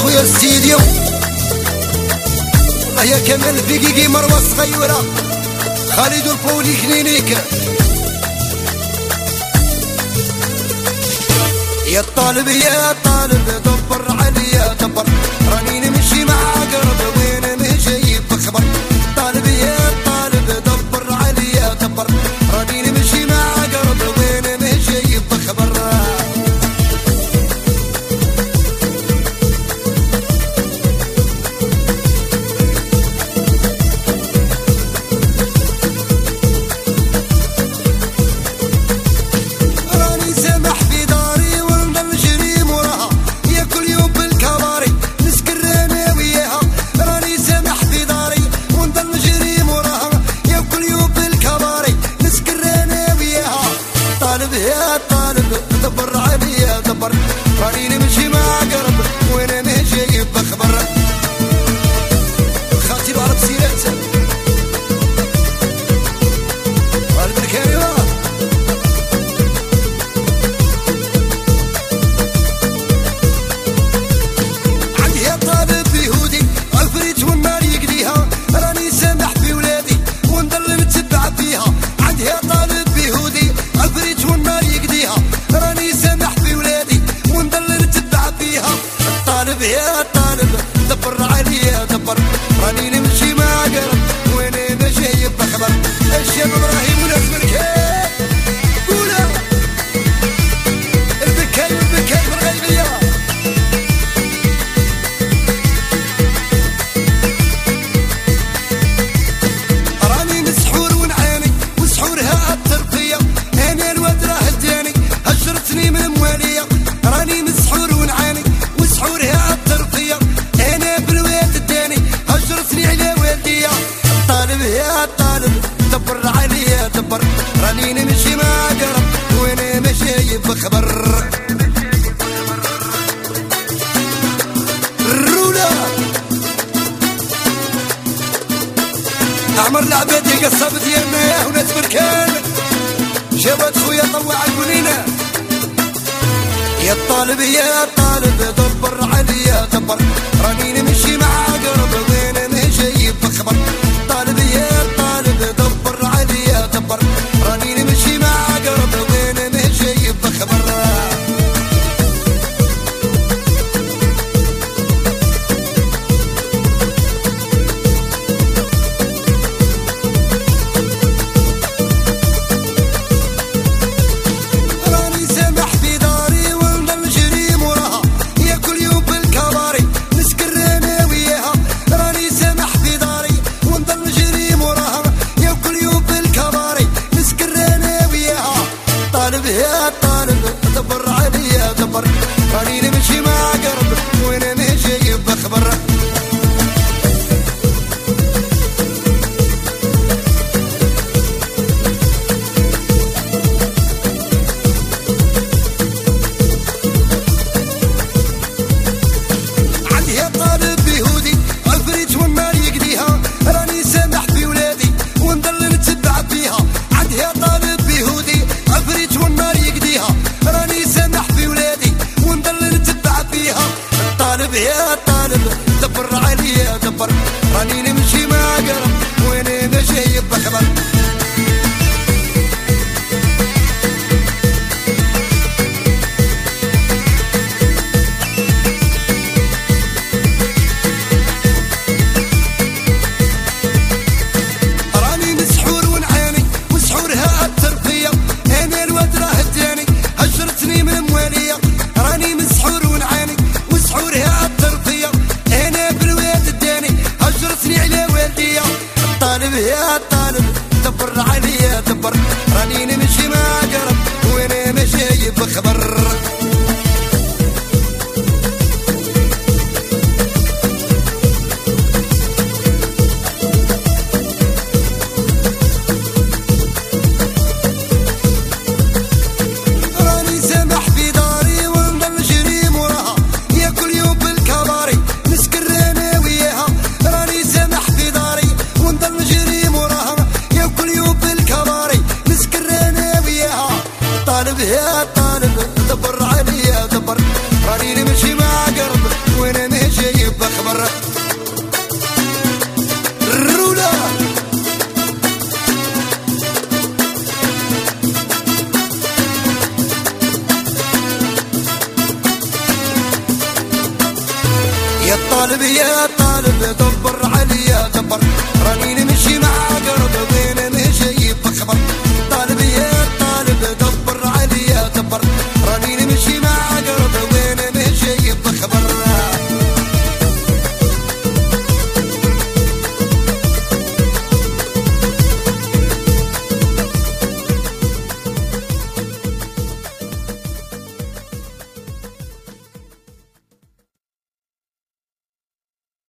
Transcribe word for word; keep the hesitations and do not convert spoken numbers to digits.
خويا الستيديو هيا كمال بيكيكي مروة صغيرة خالد البولي كلينيك يا الطالب يا طالب دبر عليا دبر راني نمشي مع قرب وين مشي بخبر طالب يا طالب دبر عليا دبر راني نمشي مع قرب وين مشي بخبر يا طالب دبر عليا دبر راني نمشي مع قرب وين ماشي بخبر خاطر عرب سيرات والبركاني عندي يا طالب يهودي عفريت والنار يقديها راني سامح في ولادي ونضل نتبع فيها عندي يا طالب يهودي عفريت والنار يقديها راني سامح في ولادي ونضل نتبع فيها الطالب يا طالب دبر عليا دبر راني نمشي مع قرب وين ماشي بخبر الشاب ابراهيم وناس بركان قولا البكاي والبكاي بالغيبيه راني مسحور ونعاني وسحورها الترقيه انا الواد راه هداني هجرتني من مواليه راني مسحور ونعاني وسحورها الترقيه انا بالواد الداني هجرتني على والديه الطالب يا طالب دبر عليا دبر راني نمشي مع قرب وين ماشي بخبر الرولا اعمر العبادي قصب ديالنا يا وناس بركان شباب خويا طوع البنينة يا الطالب يا طالب دبر عليا دبر راني نمشي مع قرب وين ماشي بخبر طالب يا طالب دبر عليا دبر راني نمشي مع قرب وين ماشي بخبر يا طالب دبر عليا دبر راني نمشي مع قرب وين ماشي بخبر عندي يا طالب يهودي عفريت والنار يقديها راني سامح في ولادي ونضل نتبع فيها عندي يا طالب يهودي عفريت والنار يقديها راني سامح في ولادي ونضل نتبع فيها الطالب يا طالب دبر عليا دبر راني نمشي مع قرب وين ماشي بخبر راني مسحور ونعاني وسحورها الترقيه انا الواد راه هداني هجرتني من مواليه راني مسحور ونعاني وسحورها الترقيه انا بالواد الداني هجرتني على والديه الطالب يا طالب دبر عليا دبر راني نمشي مع قرب وين ماشي بخبر راني سامح في داري ونضل نجري موراها يا كل يوم بالكباري نسكر انا وياها راني سامح في داري ونضل نجري موراها يا كل يوم بالكباري نسكر انا وياها طالب يا طالب دبر عليا دبر راني نمشي مع قرب وين ماشي اكبر الرولا يا طالب يا طالب دبر علي يا دبر راني